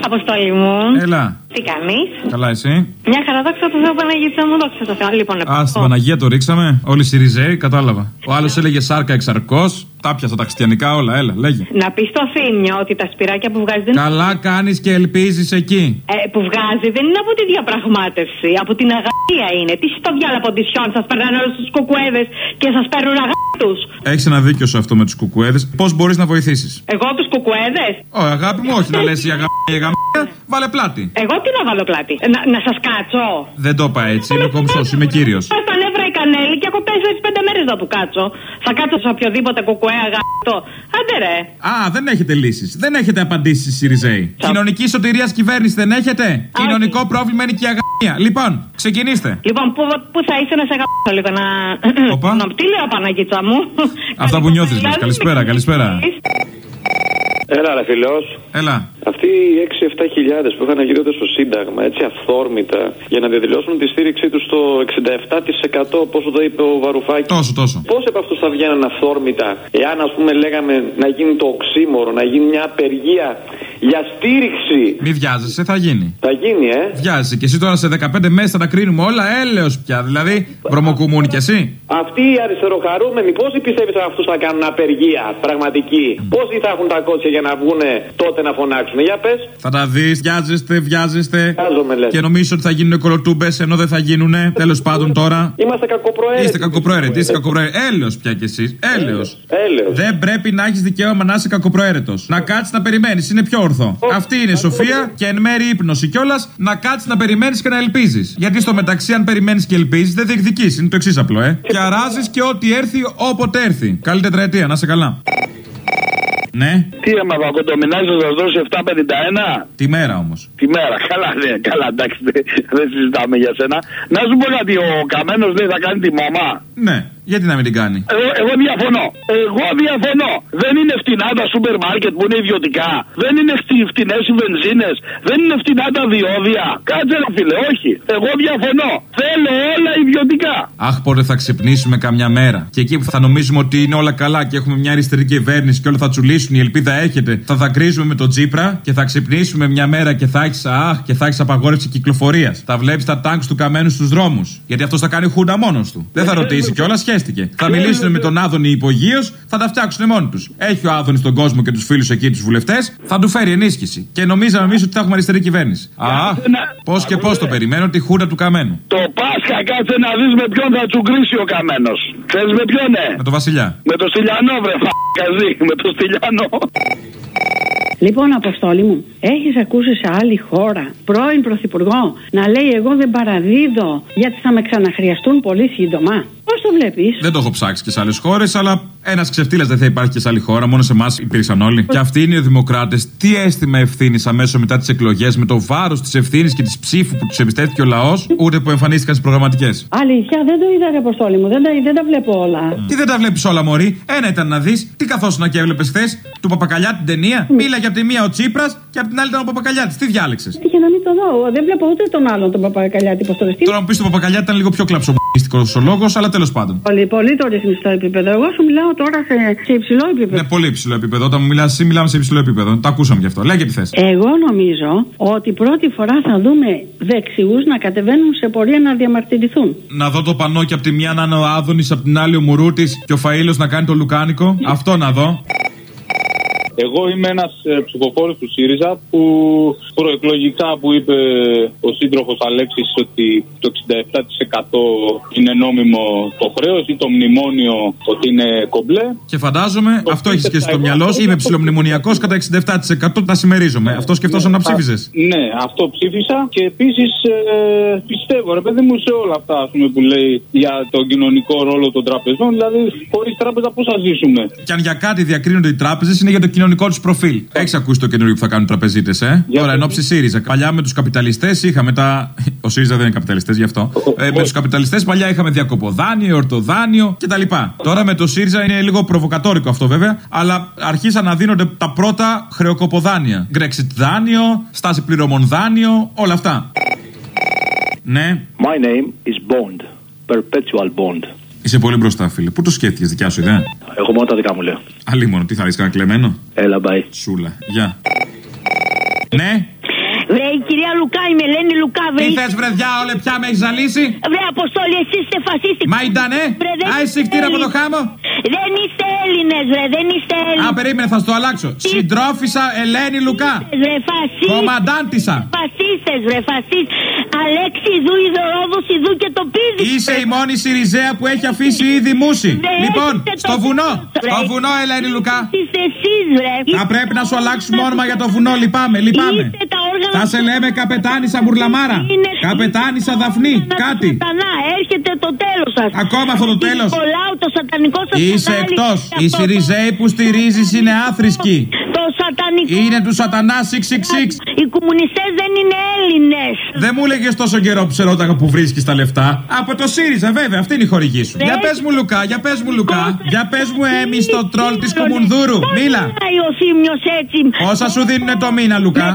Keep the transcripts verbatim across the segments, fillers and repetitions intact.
Αποστόλη μου. Έλα. Τι κάνεις? Καλά, εσύ? Μια χαρά, δόξα τω Θεώ, Παναγίτσα μου, δόξα τω Θεώ. Λοιπόν, Α, στην Παναγία το ρίξαμε. Όλοι οι Σιριζέοι, κατάλαβα. Ο άλλος έλεγε σάρκα εξαρκώς. Τα πιάσα τα χριστιανικά όλα, έλα, λέγε. Να πει στο Θήμιο ότι τα σπυράκια που βγάζει δεν. Καλά κάνεις και ελπίζεις εκεί. Ε, που βγάζει δεν είναι από τη διαπραγμάτευση, από την αγαλία είναι. Τι στο διάλογο ποντισιόν, σας περνάνε όλους τους κουκουέδες και σας παίρνουν αγάπητους. Έχεις ένα δίκιο σε αυτό με τους κουκουέδες. Πώς μπορείς να βοηθήσεις? Εγώ τους κουκουέδες? Ω, αγάπη μου, όχι να λες η αγάπη η αγάπη. Βάλε πλάτη. Εγώ τι να βάλω πλάτη? Να, να σας κάτσω? Δεν το είπα έτσι, είμαι κομψός, είμαι κύριος. Πας τα νεύρα η κανέλη και έχω τέσσερις πέντε μέρες να του κάτσω. Θα κάτσω σε οποιοδήποτε κουκουέ αγάπητο. Άντε ρε. Α, δεν έχετε λύσεις. Δεν έχετε απαντήσεις οι Σιριζέοι. Κοινωνική σωτηρίας κυβέρνηση δεν έχετε? Α, κοινωνικό όχι. Πρόβλημα είναι και η αγάπη. Λοιπόν, ξεκινήστε. Λοιπόν, πού, πού θα είσαι να σε αγαπήσω λίγο να. Οπα. Να τι λέω, Παναγίτσα μου. Αυτά που νιώθεις, λες. Καλησπέρα, καλησπέρα. Έλα, ρε φιλός. Έλα. Αυτοί οι έξι εφτά χιλιάδες που είχαν γύρω στο Σύνταγμα, έτσι αυθόρμητα, για να διαδηλώσουν τη στήριξή τους στο εξήντα επτά τοις εκατό, πόσο το είπε ο Βαρουφάκης. Τόσο, τόσο. Πώς από αυτούς θα βγαίνουν αυθόρμητα, εάν ας πούμε λέγαμε να γίνει το οξύμορο, να γίνει μια απεργία για στήριξη. Μη βιάζεσαι, θα γίνει. Θα γίνει, ε. Βιάζεσαι. Και εσύ τώρα σε δεκαπέντε μέρες θα τα κρίνουμε όλα, έλεος πια. Δηλαδή, βρωμοκουμούνι κι εσύ. Αυτοί οι αριστεροχαρούμενοι, πόσοι πιστεύεις ότι αυτούς θα κάνουν απεργία πραγματική? Mm. Πόσοι θα έχουν τα κότσια για να βγουνε τότε να φωνάξουν? Για πες. Θα τα δεις, βιάζεστε, βιάζεστε. Βιάζομαι, λες. Και νομίζεις ότι θα γίνουν κολοτούμπες ενώ δεν θα γίνουνε. Τέλος πάντων τώρα. Είμαστε κακοπροαίρετοι. Είστε κακοπροαίρετοι, είστε κακοπροαίρετοι. Έλεος πια κι εσείς. Έλεος. Έλεος. Δεν πρέπει να έχεις δικαίωμα να είσαι κακοπροαίρετος. Να κάτσεις να περιμένεις, είναι πιο ορθό. Oh. Αυτή είναι η σοφία και εν μέρει ύπνωση κιόλας. Να κάτσεις να περιμένεις και να ελπίζεις. Γιατί στο μεταξύ, αν περιμένεις και ελπίζεις, δεν διεκδικείς. Είναι το εξής απλό, ε. Και αράζεις και ό,τι έρθει όποτε έρθει. Καλή τετραετία, να είσαι καλά. Ναι. Τι άμα βακοτομινάζει θα σας δώσει επτά πενήντα ένα. Τη μέρα όμως. Τη μέρα, καλά, ναι, καλά, εντάξει, δεν συζητάμε για σένα. Να σου πω κάτι, ο Καμένος λέει θα κάνει τη μαμά. Ναι, γιατί να μην την κάνει? Εγώ, εγώ διαφωνώ. Εγώ διαφωνώ. Δεν είναι φτηνά τα σούπερ μάρκετ που είναι ιδιωτικά. Δεν είναι φτηνές οι βενζίνες. Δεν είναι φτηνά τα διόδια. Κάτσε ρε φίλε, όχι. Εγώ διαφωνώ. Θέλω όλα ιδιωτικά. Αχ, πότε θα ξυπνήσουμε καμιά μέρα. Και εκεί που θα νομίζουμε ότι είναι όλα καλά και έχουμε μια αριστερή κυβέρνηση και όλα θα τσουλήσουν, η ελπίδα έχετε, θα δακρύζουμε με τον Τσίπρα και θα ξυπνήσουμε μια μέρα και θα έχεις αχ και θα έχεις απαγόρευση κυκλοφορίας. Θα βλέπεις τα τάγκς του Καμένου στους δρόμους. Γιατί αυτός θα κάνει χούντα μόνος του. Δεν θα ρωτήσει κιόλας, σχέστηκε. Θα μιλήσουν με τον Άδωνη υπογείως, θα τα φτιάξουν μόνοι τους. Έχει ο Άδωνης τον κόσμο και τους φίλους εκεί, τους βουλευτές, θα του φέρει ενίσχυση. Και νομίζαμε εμείς ότι θα έχουμε αριστερή κυβέρνηση. Αχ, πώς και πώς το περιμένω, τη χούντα του Καμένου. Το Πάσχα κάτσε να δεις με ποιον θα τσουγκρίσει ο Καμένος. Ξέρεις με ποιον, ναι? Με τον Βασιλιά. Με τον Στυλιανό, βρε φ***καζί, με τον Στυλιανό. Λοιπόν, Αποστόλη μου, έχεις ακούσει σε άλλη χώρα πρώην πρωθυπουργό να λέει εγώ δεν παραδίδω γιατί θα με ξαναχρειαστούν πολύ σύντομα? Πώς το βλέπεις? Δεν το έχω ψάξει και σε άλλες χώρες, αλλά ένας ξεφτύλας δεν θα υπάρχει και σε άλλη χώρα. Μόνο σε εμάς υπήρξαν όλοι. Και αυτοί είναι οι δημοκράτες. Τι αίσθημα ευθύνης αμέσως μετά τις εκλογές, με το βάρος της ευθύνης και της ψήφου που τους εμπιστεύτηκε ο λαός, ούτε που εμφανίστηκαν στις προγραμματικές. Αλήθεια, δεν το είδα, ρε Αποστόλη μου. Δεν τα, δεν τα βλέπω όλα. Mm. Τι δεν τα βλέπεις όλα, μωρή? Ένα ήταν να δεις. Τι καθόσουνα και έβλεπες χθες? Του Παπακαλιά την ταινία. Mm. Μίλαγε από τη μία ο Τσίπρας και από την άλλη ήταν ο Παπακαλιάτης. Τι διάλεξες? Για να μην το δω. Δεν βλέπω ούτε τον άλλον τον Παπακαλιάτη. Πώς το λες? Τώρα μου πεις τον Παπακαλιάτη ήταν λίγο πιο κλαψομιστικός ο λόγος, αλλά τέλος πάντων. Πολύ, πολύ το ρυθμιστικό επίπεδο. Εγώ σου μιλάω τώρα σε, σε υψηλό επίπεδο. Ναι, πολύ υψηλό επίπεδο. Όταν μου μιλάς, εσύ μιλάμε σε υψηλό επίπεδο. Το ακούσαμε γι' αυτό. Λέγε τι θες. Εγώ νομίζω ότι πρώτη φορά θα δούμε δεξιούς να κατεβαίνουν σε πορεία να διαμαρτυρηθούν. Να δω το πανό και από τη μια να είναι ο Άδωνης, από την άλλη ο Μουρούτης και ο Φαΐλος να κάνει το λουκάνικο. Αυτό να δω. Εγώ είμαι ένας ε, ψηφοφόρος του ΣΥΡΙΖΑ που προεκλογικά που είπε ο σύντροφος Αλέξης ότι το εξήντα επτά τοις εκατό είναι νόμιμο το χρέος ή το μνημόνιο ότι είναι κομπλέ. Και φαντάζομαι το αυτό έχεις και στο μυαλό σου. Είμαι ψιλομνημονιακός κατά εξήντα επτά τοις εκατό, τα συμμερίζομαι. Ναι, αυτό σκεφτόσαι ναι, να ψήφιζες? Ναι, αυτό ψήφισα και επίσης ε, πιστεύω ρε παιδί μου σε όλα αυτά ας πούμε, που λέει για τον κοινωνικό ρόλο των τραπεζών. Δηλαδή χωρίς τράπεζα πώς θα ζήσουμε? Και αν για κάτι διακρίνονται οι τράπεζες είναι για το κοινωνικό τους προφίλ. Έχεις ακούσει το καινούριο που θα κάνουν οι τραπεζίτες, ε? Για Τώρα, εν ώψη ΣΥΡΙΖΑ. Παλιά με τους καπιταλιστές είχαμε τα. Ο ΣΥΡΙΖΑ δεν είναι καπιταλιστές γι' αυτό. Ε, με τους καπιταλιστές παλιά είχαμε διακοποδάνειο, ορτοδάνειο κτλ. Τώρα με το ΣΥΡΙΖΑ είναι λίγο προβοκατόρικο αυτό βέβαια, αλλά αρχίσαν να δίνονται τα πρώτα χρεοκοποδάνεια. Brexit δάνειο, στάση πληρωμών δάνειο, όλα αυτά. Ναι. My name is Bond. Perpetual Bond. Είσαι πολύ μπροστά, φίλε. Πού το σκέφτηκες, δικιά σου ιδέα? Εγώ μόνο τα δικά μου λέω. Αλλήμον, τι θα δεις, κανένα κλεμμένο? Έλα, bye. Σούλα, γεια. Ναι. Βρε, η κυρία Λουκά, η Ελένη Λουκά, βρε. Τι θες, βρε διάολε, πια με έχεις ζαλίσει. Βρε, Αποστόλη, εσείς είστε φασίστικοι. Μα ήτανε. Α, εσύ χτύρα από το χάμο. Δεν είστε Έλληνες, βρε, δεν είστε Έλληνες. Α, περίμενε, θα στο αλλάξω. Συντρόφισσα Ελένη Λουκά. Βρε, φασίστες. Κομμαντάντισσα. Φασίστες, βρε, φασίστες. Αλέξη Ιδού, Ιδωρόδος Ιδού και το πίδι. Είσαι η μόνη Σιριζέα που έχει αφήσει ήδη μουσι. Λοιπόν, στο βουνό. Στο βουνό, Ελένη Λουκά. Είστε εσείς, βρε. Θα πρέπει να σου αλλάξουμε όνομα για το βουνό, λυπάμαι, λυπάμαι. Θα σε λέμε Καπετάνισσα Μπουρλαμάρα. Καπετάνισσα Δαφνή, κάτι. Έρχεται το τέλος σας. Ακόμα αυτό το τέλος. Το σατανικό σας. Είσαι εκτός. Οι Σιριζέοι που στηρίζεις είναι άθρησκοι. Το σατανικό. Είναι του σατανά εξ εξ εξ. Οι κομμουνιστές δεν είναι Έλληνες. Δεν μου έλεγες τόσο καιρό που σε ρώταγα που βρίσκεις τα λεφτά. Από το ΣΥΡΙΖΑ, βέβαια, αυτή είναι η χορηγή σου. Για πες μου, Λουκά, για πες μου, Λουκά. Για πες μου, Έμι, στο τρόλ της Κουμουνδούρου. Μίλα. Πόσα σου δίνουνε το μήνα, Λουκά?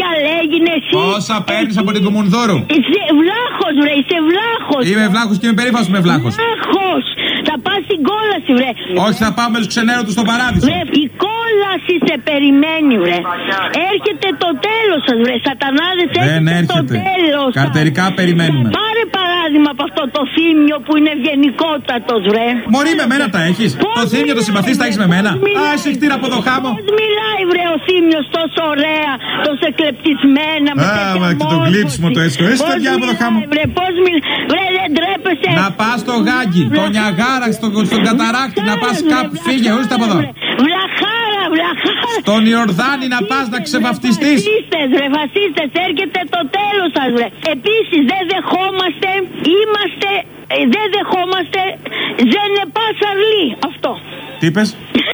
Πόσα παίρνεις από την Κουμουνδούρου? Είσαι βλάχος, βρε, είσαι βλάχος. Είμαι βλάχος και είμαι περήφανος με βλάχος. Βλάχος. Θα πας στην κόλαση, βρε. Όχι, θα πάω με τους ξενέρωτους στον παράδεισο. Βρε, η κόλαση σε περιμένει, βρε. Έρχεται το τέλος σας, βρε. Σατανάδες, έρχεται, έρχεται το τέλος. Καρτερικά περιμένουμε. Πάρε παράδειγμα από αυτό το θύμιο που είναι ευγενικότατος, βρε. Μωρή, με μένα τα έχεις. Το θύμιο το συμπαθείς, τα έχεις με μένα. Α, εσύ χτύρα από το χάμο. Πώς μιλάει, βρε, ο θύμιος τόσο ωραία, τόσο εκλεπτισμένα. Α, μα και το γλύψιμο το έσχο. Εσύ παιδιά από το χάμο. Βρε, πώς μιλάει, βρε, δεν τρέπεσαι. Να πας στο Γάγκι, το Νιαγάρα, στον Καταράκτη, να πας κάπου. Φύγε, ορίστε από εδώ. Βλαχάρα, βλαχάρα. Στον Ιορδάνη να πας να ξεβαφτιστείς. Φασίστες, βρε, φασίστες, έρχεται το τέλος σας, βρε. Επίσης, δεν δεχόμαστε, είμαστε, ε, δεν δεχόμαστε, δεν επάσαρλοι. Αυτό. Τι είπες?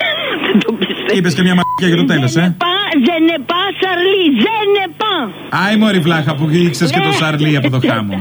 Είπες και μια μαγική για το τέλος, ε. Δεν επάσαρλοι, δεν επά. Άι μωρή βλάχα που ήξερες και το σαρλί από το χάμο.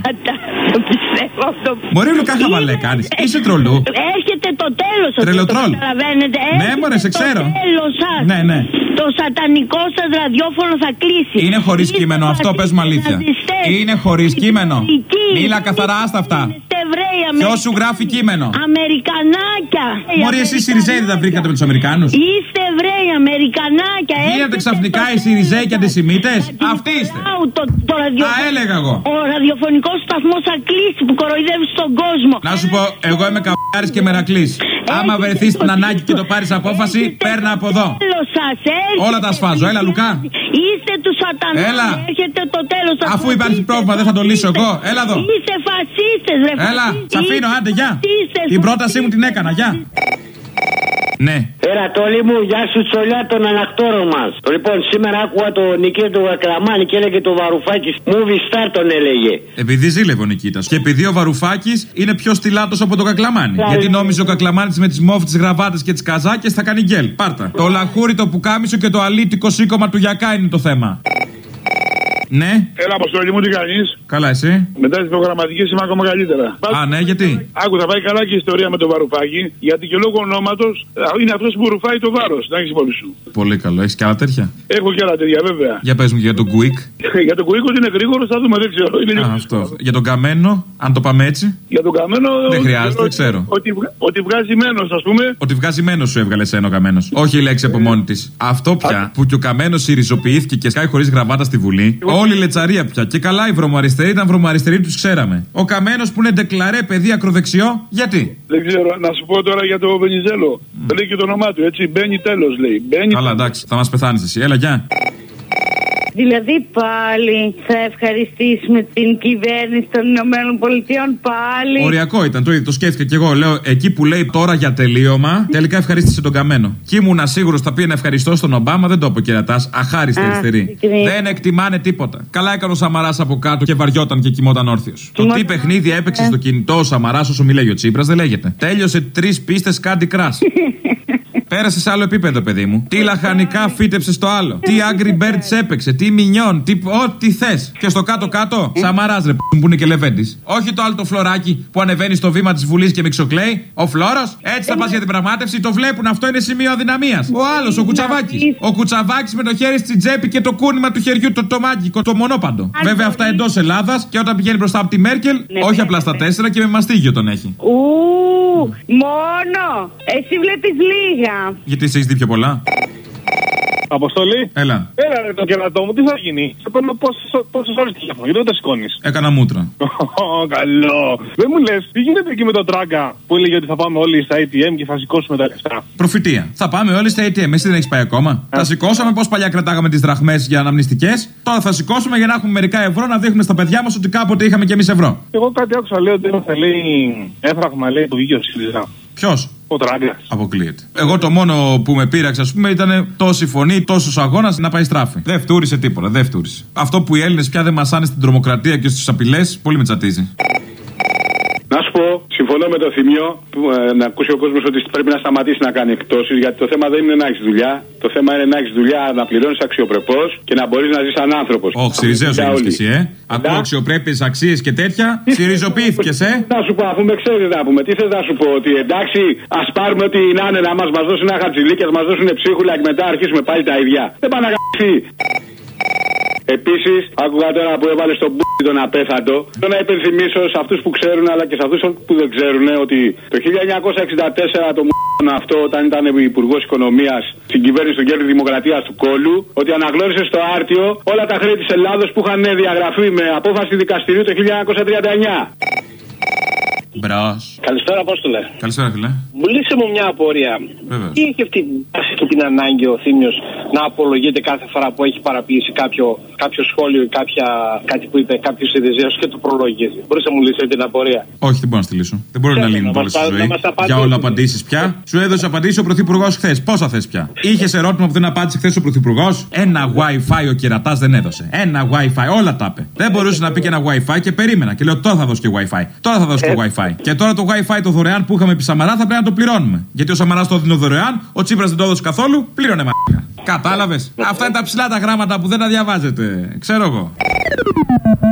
Μωρή Λουκά χαβαλέ κάνεις. Είσαι τρολού. Έρχεται το τέλος σας. Τρελοτρόλ. Ναι μωρέ, σε ξέρω. Το τέλος σας. Ναι, ναι. Το σατανικό σας ραδιόφωνο θα κλείσει. Είναι χωρίς κείμενο αυτό, πες μου αλήθεια. Είναι χωρίς κείμενο. Μίλα καθαρά άστα αυτά. Ποιος σου γράφει κείμενο? Αμερικανάκια. Μωρή, εσείς Σιριζέοι δεν τα βρήκατε με τους Αμερικάνους? Είστε Εβραίοι, Αμερικανάκια. Γίνατε ξαφνικά οι Σιριζέοι και αντισημίτες? Αυτοί είστε. Το, το ραδιο... Α, έλεγα εγώ. Ο ραδιοφωνικός σταθμός θα κλείσει που κοροϊδεύει στον κόσμο. Να σου πω, εγώ είμαι καμπάρης και μερακλής. Άμα βρεθείς στην ανάγκη και το πάρεις απόφαση, παίρνα από εδώ. Όλα τα σφάζω, έλα Λουκά. Είστε του σατανά. Έλα. Έρχεται το τέλος. Αφού υπάρχει πρόβλημα, δεν θα το λύσω εγώ. Έλα εδώ. Είστε φασίστες, ρε. Έλα, σ' αφήνω, άντε, γεια. Την πρότασή μου την έκανα, γεια. Ναι. Έλα, Τόλι μου, γεια σου, Τσολιά, τον ανακτόρο μας. Λοιπόν, σήμερα άκουγα το Νικήτα του Κακλαμάνη και έλεγε το Βαρουφάκης. Movie star τον έλεγε. Επειδή ζήλευε ο Νικήτας. Και επειδή ο Βαρουφάκης είναι πιο στυλάτος από τον Κακλαμάνη. Λά, Γιατί νόμιζε ο Κακλαμάνης με τις μόφ, τις γραβάτες και τις καζάκες θα κάνει γκέλ. Πάρτα. Το λαχούρι, το πουκάμισο και το αλήτικο σήκωμα του Γιακά είναι το θέμα. Ναι. Έλα, Αποστόλη μου, τι κάνεις? Καλά, εσύ? Μετά τις προγραμματικές είμαι ακόμα καλύτερα. Α, ναι, γιατί? Άκου, θα πάει καλά και η ιστορία με τον Βαρουφάκη, γιατί και λόγω ονόματος είναι αυτός που ρουφάει το βάρος. Να έχεις υπόψη σου. Πολύ καλό. Έχεις και άλλα τέτοια? Έχω και άλλα τέτοια, βέβαια. Για πες μου για τον Quick. Για τον Quick ότι είναι γρήγορο, θα δούμε, δεν ξέρω. Είναι... Α, αυτό. Για τον Καμένο, αν το πάμε έτσι. Για τον Καμένο. Δεν χρειάζεται, δεν ξέρω. Ότι, ότι βγάζει μένος, ας πούμε. Ότι βγάζει μένος σου έβγαλε σένα ο Καμένος. Όχι η λέξη από μόνη της. Αυτό πια που και ο Καμένος συριζοποιήθηκε και σκάει χωρίς γραβάτα στη Βουλή. Όλη η λετσαρία πια. Και καλά οι βρωμοαριστεροί ήταν βρωμοαριστεροί, τους ξέραμε. Ο Καμένος που είναι ντεκλαρέ παιδί ακροδεξιό, γιατί? Δεν ξέρω, να σου πω τώρα για το Βενιζέλο. Mm. Λέει και το όνομά του, έτσι. Μπαίνει τέλος, λέει. Μπαίνει... Καλά, εντάξει, θα μας πεθάνεις εσύ. Έλα, γεια. Δηλαδή πάλι θα ευχαριστήσουμε την κυβέρνηση των Ηνωμένων Πολιτειών πάλι. Οριακό ήταν το ίδιο, το σκέφτηκα κι εγώ. Λέω εκεί που λέει τώρα για τελείωμα, τελικά ευχαρίστησε τον Καμένο. Και ήμουνα σίγουρος θα πει να ευχαριστώ στον Ομπάμα, δεν το είπε ο κερατάς. Αχάριστη αριστερή. Δεν εκτιμάνε τίποτα. Καλά έκανε ο Σαμαράς από κάτω και βαριόταν και κοιμόταν όρθιος. Το τι παιχνίδι έπαιξε στο κινητό ο Σαμαράς όσο μιλάει ο Τσίπρας δεν λέγεται. Τέλειωσε τρεις πίστες Candy Crush. Πέρασε σε άλλο επίπεδο, παιδί μου. Τι λαχανικά φύτεψε στο άλλο. Τι Angry Birds έπαιξε. Τι μινιόν. Τι ό,τι θες. Και στο κάτω-κάτω, Σαμαράς ρε που είναι και Λεβέντης. Όχι το άλλο το φλωράκι που ανεβαίνει στο βήμα της Βουλής και μιξοκλέει. Ο Φλόρος. Έτσι θα πας για την πραγμάτευση. Το βλέπουν. Αυτό είναι σημείο αδυναμίας. Ο άλλος, ο Κουτσαβάκης. Ο Κουτσαβάκης με το χέρι στην τσέπη και το κούνημα του χεριού, το τομάκικο, το μονόπαντο. Βέβαια αυτά εντός Ελλάδας και όταν πηγαίνει μπροστά από τη Μέρκελ, όχι απλά στα τέσσερα και με μαστίγιο τον έχει. Ου, μόνο. Εσύ βλέπεις λίγα. Γιατί εσύ έχεις δει πιο πολλά. Αποστολή. Έλα. Έλα, ρε το κερατό μου, τι θα γίνει. Σε παίρνω πόσες ώρες τηλέφωνο, γιατί δεν το σηκώνεις. Έκανα μούτρα. Καλό. Δεν μου λες, τι γίνεται εκεί με τον Τράγκα που έλεγε ότι θα πάμε όλοι στα έι τι εμ και θα σηκώσουμε τα λεφτά. Προφητεία. Θα πάμε όλοι στα έι τι εμ. Εσύ δεν έχεις πάει ακόμα. Θα σηκώσαμε πώς παλιά κρατάγαμε τις δραχμές για αναμνηστικές. Τώρα θα σηκώσουμε για να έχουμε μερικά ευρώ να δείχνουμε στα παιδιά μας ότι κάποτε είχαμε κι εμείς ευρώ. Εγώ κάτι άκουσα, λέει ότι θα λέει έφραγμα, λέει που βγήκε ο ΣΥΡΙΖΑ. Ποιος? Ο Τράγκας. Αποκλείεται. Εγώ το μόνο που με πείραξε, ας πούμε, ήταν τόση φωνή, τόσος αγώνας να πάει στράφη. Δεν φτούρισε τίποτα, δεν φτούρισε. Αυτό που οι Έλληνες πια δεν μασάνε στην τρομοκρατία και στις απειλές, πολύ με τσατίζει. Να σου πω, συμφωνώ με το Θημίο που, ε, να ακούσει ο κόσμος ότι πρέπει να σταματήσει να κάνει εκτόσεις, γιατί το θέμα δεν είναι να έχεις δουλειά. Το θέμα είναι να έχεις δουλειά, να πληρώνεις αξιοπρεπώς και να μπορείς να ζεις σαν άνθρωπος. Όχι, Συριζέος έγινες και εσύ, ε. Ακούω αξιοπρέπειες, αξίες και τέτοια. Συριζοποιήθηκες, ε. Να σου πω, αφού με ξέρεις να πούμε, τι θες να σου πω, ότι εντάξει, ας πάρουμε ό,τι να είναι να μας, μας δώσουν ένα χατζηλίκι, ας μας δώσουν ψίχουλα και μετά αρχίσουμε πάλι τα ίδια. Δεν πάνε να γαμπηθεί. Επίσης, άκουγα τώρα που έβαλε στον μπούτι τον απέθαντο. Θέλω να υπενθυμίσω σε αυτούς που ξέρουν αλλά και σε αυτούς που δεν ξέρουν ότι το χίλια εννιακόσια εξήντα τέσσερα το μου αυτό, όταν ήταν υπουργός οικονομίας στην κυβέρνηση του Κέρδη Δημοκρατίας του Κόλλου, ότι αναγνώρισε στο άρτιο όλα τα χρέη της Ελλάδος που είχαν διαγραφεί με απόφαση δικαστηρίου το χίλια εννιακόσια τριάντα εννιά. Μπρος. Καλησπέρα, Απόστολε. Καλησπέρα, φίλε. Μου λύσε μου μια απορία. Βεβαίως. Τι έχει αυτή και την ανάγκη ο Θήμιος να απολογείται κάθε φορά που έχει παραποιήσει κάποιο, κάποιο σχόλιο ή κάποια, κάτι που είπε κάποιο Ιδιζέος και το προλογίζει. Μπορείς να μου λύσει την απορία? Όχι, δεν μπορώ να στείλω. Δεν μπορεί να λύνουν όλα στη ζωή. Για όλα απαντήσεις πια. Σου έδωσε απαντήσει ο Πρωθυπουργός χθες. Πόσα θες πια? Είχε ερώτημα που δεν απάντησε χθες ο Πρωθυπουργός. Ένα Wi-Fi ο κερατάς δεν έδωσε. Ένα Wi-Fi, όλα τα είπε. Δεν μπορούσε να πει και ένα Wi-Fi και περίμενα. Και λέω τώρα θα δώσει και Wi-Fi. Τώρα θα δώσει και Wi-Fi. Και τώρα το Wi-Fi το δωρεάν που είχαμε επί Σαμαρά θα πρέπει να το πληρώνουμε. Γιατί ο Σαμαράς το δίνει δωρεάν, ο Τσίπρας δεν το έδωσε καθόλου, πλήρωνε μ***. Κατάλαβες? Αυτά είναι τα ψηλά τα γράμματα που δεν τα διαβάζετε. Ξέρω εγώ.